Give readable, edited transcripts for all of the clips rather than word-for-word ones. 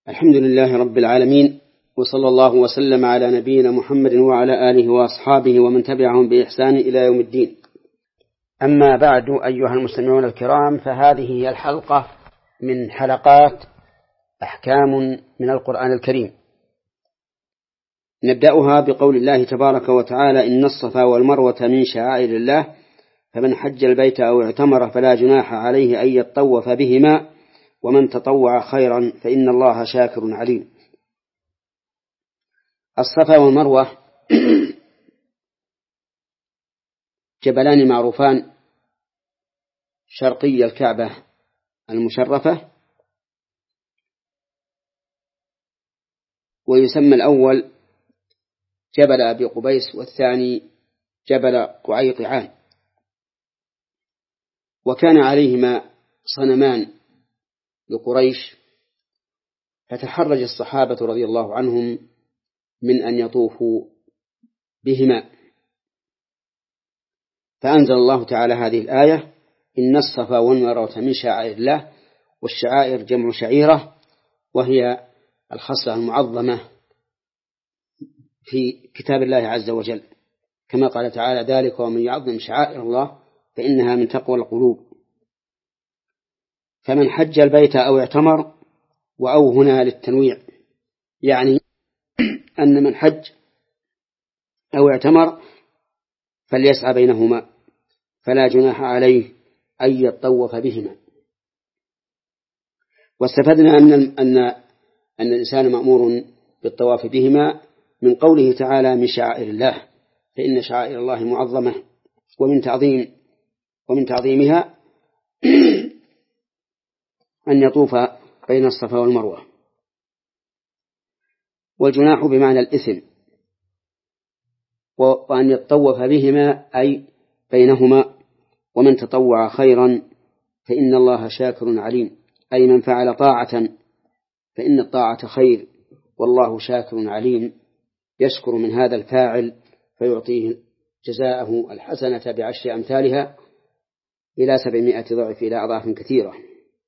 الحمد لله رب العالمين، وصلى الله وسلم على نبينا محمد وعلى آله وأصحابه ومن تبعهم بإحسان إلى يوم الدين. أما بعد، أيها المستمعون الكرام، فهذه هي الحلقة من حلقات أحكام من القرآن الكريم. نبدأها بقول الله تبارك وتعالى: إن الصفا والمروة من شعائر الله، فمن حج البيت أو اعتمر فلا جناح عليه أن يطوف بهما، ومن تطوع خيرا فإن الله شاكر عليم. الصفا والمروة جبلان معروفان شرقي الكعبة المشرفة، ويسمى الأول جبل أبي قبيس والثاني جبل قعيطعان، وكان عليهما صنمان لقريش، فتحرج الصحابة رضي الله عنهم من أن يطوفوا بهما، فأنزل الله تعالى هذه الآية: إن الصفا والمروة من شعائر الله. والشعائر جمع شعيرة، وهي الخصلة المعظمة في كتاب الله عز وجل، كما قال تعالى: ذلك ومن يعظم شعائر الله فإنها من تقوى القلوب. فمن حج البيت أو اعتمر، وأو هنا للتنويع، يعني أن من حج أو اعتمر فليسعى بينهما، فلا جناح عليه أن يطوف بهما. واستفدنا أن الإنسان مأمور بالطواف بهما من قوله تعالى: من شعائر الله، فإن شعائر الله معظمة، ومن تعظيمها أن يطوف بين الصفا والمروة. والجناح بمعنى الإثم، وأن يطوف بهما أي بينهما. ومن تطوع خيرا فإن الله شاكر عليم، أي من فعل طاعة فإن الطاعة خير، والله شاكر عليم، يشكر من هذا الفاعل فيعطيه جزاءه الحسنة بعشر أمثالها إلى 700 ضعف إلى أضعاف كثيرة.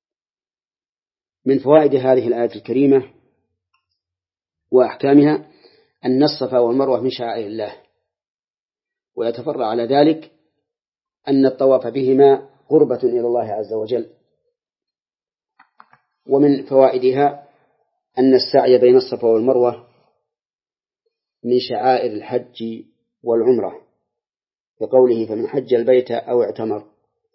من فوائد هذه الآية الكريمة وأحكامها أن الصفا والمروة من شعائر الله، ويتفرع على ذلك أن الطواف بهما قربة إلى الله عز وجل. ومن فوائدها أن السعي بين الصفا والمروة من شعائر الحج والعمرة، بقوله: فمن حج البيت أو اعتمر.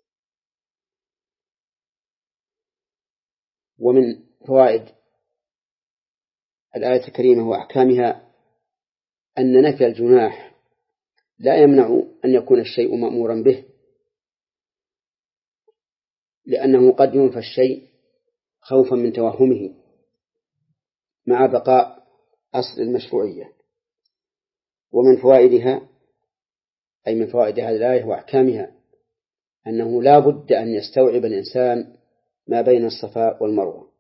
ومن فوائد الآية الكريمة وأحكامها أن نفي الجناح لا يمنع أن يكون الشيء مأمورا به، لأنه قد ينفى الشيء خوفا من توهمه مع بقاء أصل المشروعية. ومن فوائدها، أي من فوائد هذه الآية وأحكامها، أنه لا بد أن يستوعب الإنسان ما بين الصفا والمروة،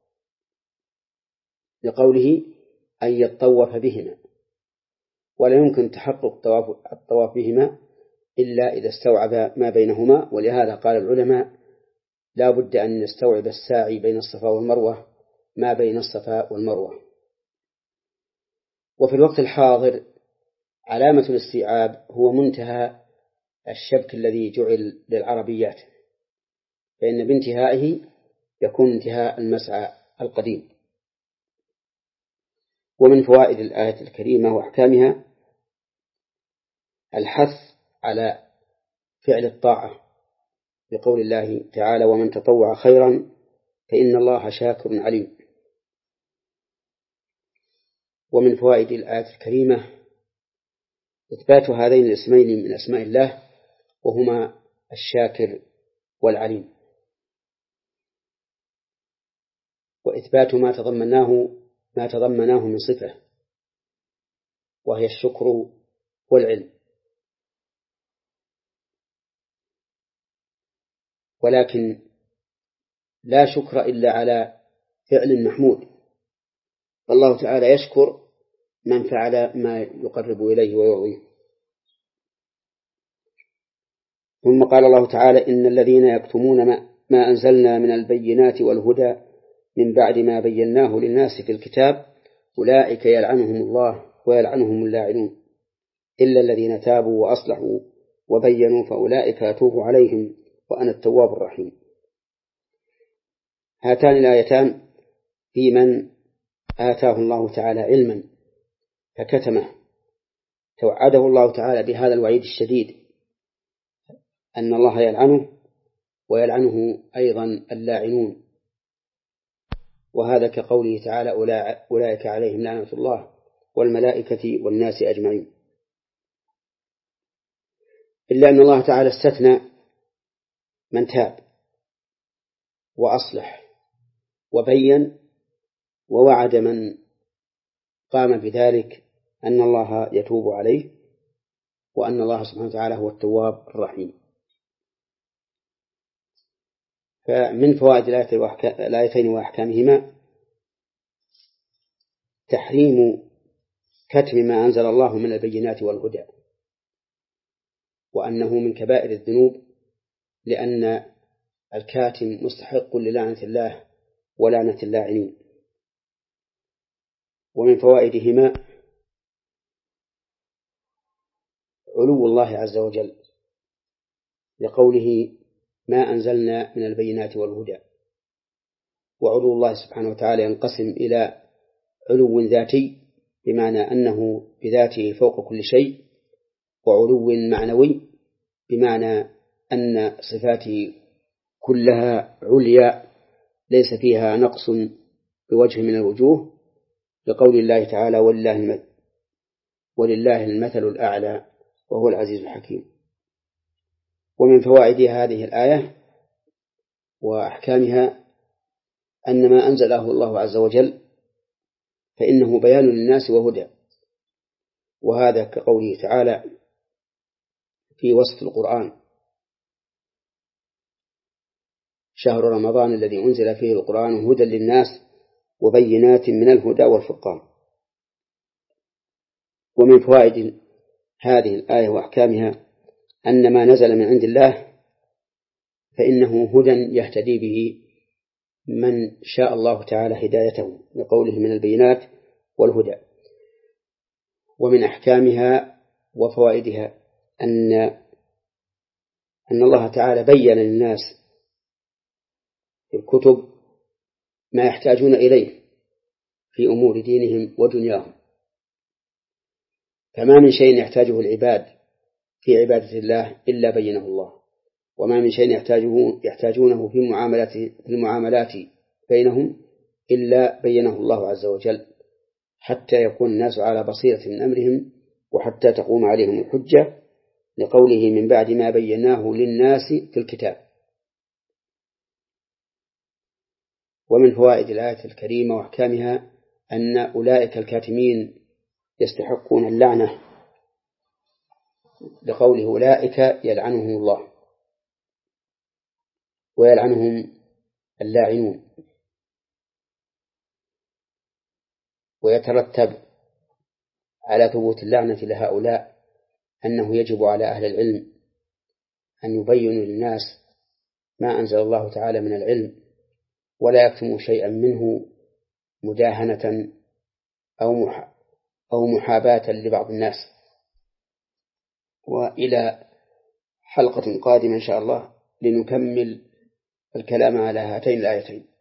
لقوله: أن يطوف بهما، ولا يمكن تحقق الطواف بهما إلا إذا استوعب ما بينهما. ولهذا قال العلماء: لا بد أن يستوعب الساعي بين الصفا والمروة ما بين الصفا والمروة. وفي الوقت الحاضر علامة الاستيعاب هو منتهى الشبك الذي جعل للعربيات، فإن بانتهائه يكون انتهاء المسعى القديم. ومن فوائد الآية الكريمة وأحكامها الحث على فعل الطاعة، بقول الله تعالى: ومن تطوع خيرا فإن الله شاكر عليم. ومن فوائد الآية الكريمة إثبات هذين الاسمين من أسماء الله، وهما الشاكر والعليم، وإثبات ما تضمناه من صفة، وهي الشكر والعلم. ولكن لا شكر إلا على فعل محمود، فالله تعالى يشكر من فعل ما يقرب إليه ويرضيه. ثم قال الله تعالى: إن الذين يكتمون ما أنزلنا من البينات والهدى من بعد ما بيناه للناس في الكتاب أولئك يلعنهم الله ويلعنهم اللاعنون إلا الذين تابوا وأصلحوا وبينوا فأولئك أتوب عليهم وأنا التواب الرحيم. هاتان الآيتان في من آتاه الله تعالى علما فكتمه، توعده الله تعالى بهذا الوعيد الشديد أن الله يلعنه ويلعنه أيضا اللاعنون، وهذا كقوله تعالى أولئك عليهم لعنة الله والملائكة والناس أجمعين. إلا أن الله تعالى استثنى من تاب وأصلح وبين ووعد من قام بذلك أن الله يتوب عليه وأن الله سبحانه وتعالى هو التواب الرحيم. فمن فوائد الآيتين وأحكامهما تحريم كتم ما أنزل الله من البينات والهدى، وأنه من كبائر الذنوب لأن الكاتم مستحق للعنة الله ولعنة اللاعنين. ومن فوائدهما علو الله عز وجل لقوله ما أنزلنا من البينات والهدى، وعلو الله سبحانه وتعالى ينقسم إلى علو ذاتي بمعنى أنه بذاته فوق كل شيء، وعلو معنوي بمعنى أن صفاته كلها عليا ليس فيها نقص بوجه من الوجوه، لقول الله تعالى ولله المثل الأعلى وهو العزيز الحكيم. ومن فوائد هذه الآية وأحكامها أن ما أنزله الله عز وجل فإنه بيان للناس وهدى، وهذا كقوله تعالى في وصف القرآن شهر رمضان الذي أنزل فيه القرآن هدى للناس وبينات من الهدى والفرقان. ومن فوائد هذه الآية وأحكامها أن ما نزل من عند الله فإنه هدى يهتدي به من شاء الله تعالى هدايته لقوله من البينات والهدى. ومن أحكامها وفوائدها أن الله تعالى بيّن للناس في الكتب ما يحتاجون إليه في أمور دينهم ودنياهم، فما من شيء يحتاجه العباد في عبادة الله إلا بينه الله، وما من شيء يحتاجونه في المعاملات بينهم إلا بينه الله عز وجل، حتى يكون الناس على بصيرة من أمرهم وحتى تقوم عليهم الحجة، لقوله من بعد ما بيناه للناس في الكتاب. ومن فوائد الآية الكريمة وأحكامها أن أولئك الكاتمين يستحقون اللعنة، لقوله أولئك يلعنهم الله ويلعنهم اللاعنون. ويترتب على ثبوت اللعنة لهؤلاء أنه يجب على أهل العلم أن يبينوا للناس ما أنزل الله تعالى من العلم ولا يكتموا شيئا منه مداهنة أو محاباة لبعض الناس. وإلى حلقة قادمة إن شاء الله لنكمل الكلام على هاتين الآيتين.